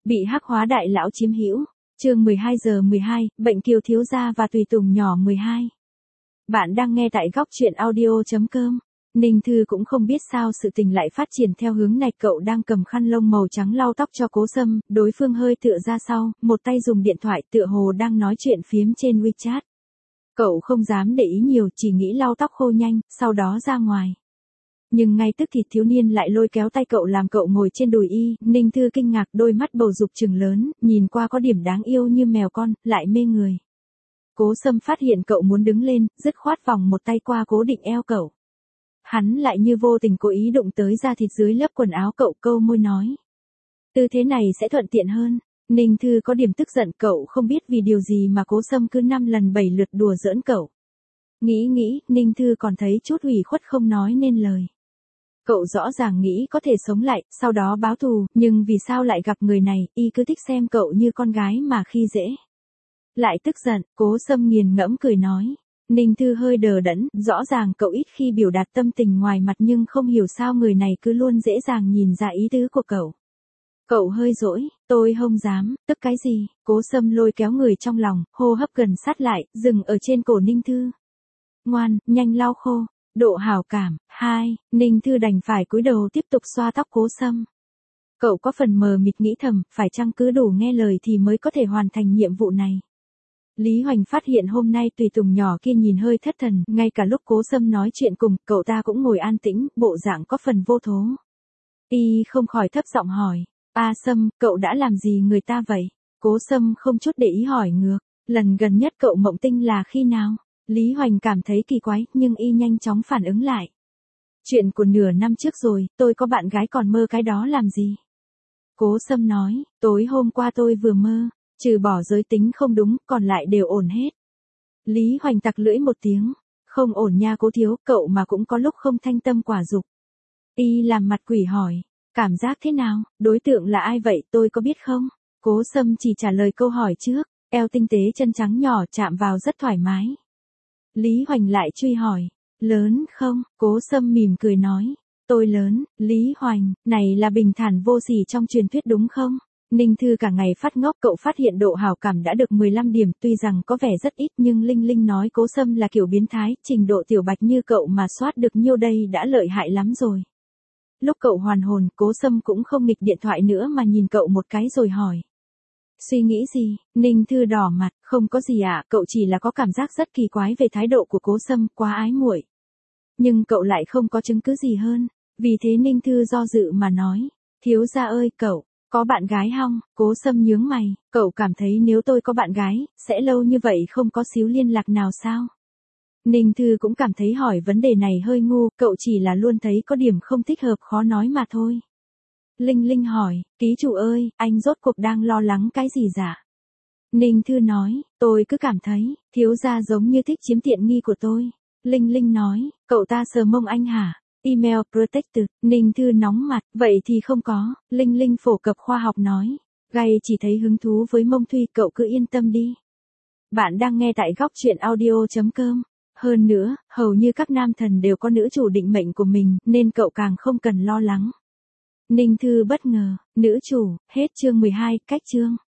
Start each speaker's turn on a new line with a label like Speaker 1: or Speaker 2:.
Speaker 1: Bị hắc hóa đại lão chiếm hữu. Chương 12:12, bệnh kiều thiếu gia và tùy tùng nhỏ 12. Bạn đang nghe tại góc truyện audio.com. Ninh Thư cũng không biết sao sự tình lại phát triển theo hướng này, cậu đang cầm khăn lông màu trắng lau tóc cho Cố Sâm, đối phương hơi tựa ra sau, một tay dùng điện thoại tựa hồ đang nói chuyện phiếm trên WeChat. Cậu không dám để ý nhiều, chỉ nghĩ lau tóc khô nhanh, sau đó ra ngoài. Nhưng ngay tức thì thiếu niên lại lôi kéo tay cậu làm cậu ngồi trên đùi y, Ninh Thư kinh ngạc, đôi mắt bầu dục trừng lớn, nhìn qua có điểm đáng yêu như mèo con, lại mê người. Cố Sâm phát hiện cậu muốn đứng lên, dứt khoát vòng một tay qua cố định eo cậu. Hắn lại như vô tình cố ý đụng tới da thịt dưới lớp quần áo cậu, câu môi nói. Tư thế này sẽ thuận tiện hơn. Ninh Thư có điểm tức giận, cậu không biết vì điều gì mà Cố Sâm cứ 5 lần 7 lượt đùa giỡn cậu. Nghĩ, Ninh Thư còn thấy chút ủy khuất không nói nên lời. Cậu rõ ràng nghĩ có thể sống lại, sau đó báo thù, nhưng vì sao lại gặp người này, y cứ thích xem cậu như con gái mà khi dễ. Lại tức giận, Cố Sâm nghiền ngẫm cười nói. Ninh Thư hơi đờ đẫn, rõ ràng cậu ít khi biểu đạt tâm tình ngoài mặt nhưng không hiểu sao người này cứ luôn dễ dàng nhìn ra ý tứ của cậu. Cậu hơi dỗi, tôi không dám, tức cái gì, Cố Sâm lôi kéo người trong lòng, hô hấp gần sát lại, dừng ở trên cổ Ninh Thư. Ngoan, nhanh lau khô. Độ hảo cảm, 2, Ninh Thư đành phải cúi đầu tiếp tục xoa tóc Cố Sâm. Cậu có phần mờ mịt nghĩ thầm, phải chăng cứ đủ nghe lời thì mới có thể hoàn thành nhiệm vụ này. Lý Hoành phát hiện hôm nay tùy tùng nhỏ kia nhìn hơi thất thần, ngay cả lúc Cố Sâm nói chuyện cùng, cậu ta cũng ngồi an tĩnh, bộ dạng có phần vô thố. Y không khỏi thấp giọng hỏi, Sâm, cậu đã làm gì người ta vậy? Cố Sâm không chút để ý hỏi ngược, lần gần nhất cậu mộng tinh là khi nào? Lý Hoành cảm thấy kỳ quái, nhưng y nhanh chóng phản ứng lại. Chuyện của nửa năm trước rồi, tôi có bạn gái còn mơ cái đó làm gì? Cố Sâm nói, tối hôm qua tôi vừa mơ, trừ bỏ giới tính không đúng, còn lại đều ổn hết. Lý Hoành tặc lưỡi một tiếng, không ổn nha Cố thiếu, cậu mà cũng có lúc không thanh tâm quả dục. Y làm mặt quỷ hỏi, cảm giác thế nào, đối tượng là ai vậy tôi có biết không? Cố Sâm chỉ trả lời câu hỏi trước, eo tinh tế chân trắng nhỏ chạm vào rất thoải mái. Lý Hoành lại truy hỏi, lớn không? Cố Sâm mỉm cười nói, tôi lớn. Lý Hoành, này là bình thản vô sỉ trong truyền thuyết đúng không? Ninh Thư cả ngày phát ngốc, cậu phát hiện độ hảo cảm đã được 15 điểm, tuy rằng có vẻ rất ít nhưng Linh Linh nói Cố Sâm là kiểu biến thái, trình độ tiểu bạch như cậu mà soát được nhiêu đây đã lợi hại lắm rồi. Lúc cậu hoàn hồn, Cố Sâm cũng không nghịch điện thoại nữa mà nhìn cậu một cái rồi hỏi. Suy nghĩ gì? Ninh Thư đỏ mặt, không có gì ạ, cậu chỉ là có cảm giác rất kỳ quái về thái độ của Cố Sâm, quá ái muội. Nhưng cậu lại không có chứng cứ gì hơn, vì thế Ninh Thư do dự mà nói, thiếu gia ơi cậu, có bạn gái không? Cố Sâm nhướng mày, cậu cảm thấy nếu tôi có bạn gái, sẽ lâu như vậy không có xíu liên lạc nào sao? Ninh Thư cũng cảm thấy hỏi vấn đề này hơi ngu, cậu chỉ là luôn thấy có điểm không thích hợp khó nói mà thôi. Linh Linh hỏi, ký chủ ơi, anh rốt cuộc đang lo lắng cái gì dạ? Ninh Thư nói, tôi cứ cảm thấy, thiếu gia giống như thích chiếm tiện nghi của tôi. Linh Linh nói, cậu ta sờ mông anh hả? Email protected. Ninh Thư nóng mặt, vậy thì không có. Linh Linh phổ cập khoa học nói, gay chỉ thấy hứng thú với mông Thuy, cậu cứ yên tâm đi. Bạn đang nghe tại góc truyện audio.com. Hơn nữa, hầu như các nam thần đều có nữ chủ định mệnh của mình, nên cậu càng không cần lo lắng. Ninh Thư bất ngờ, nữ chủ, hết chương 12, cách chương.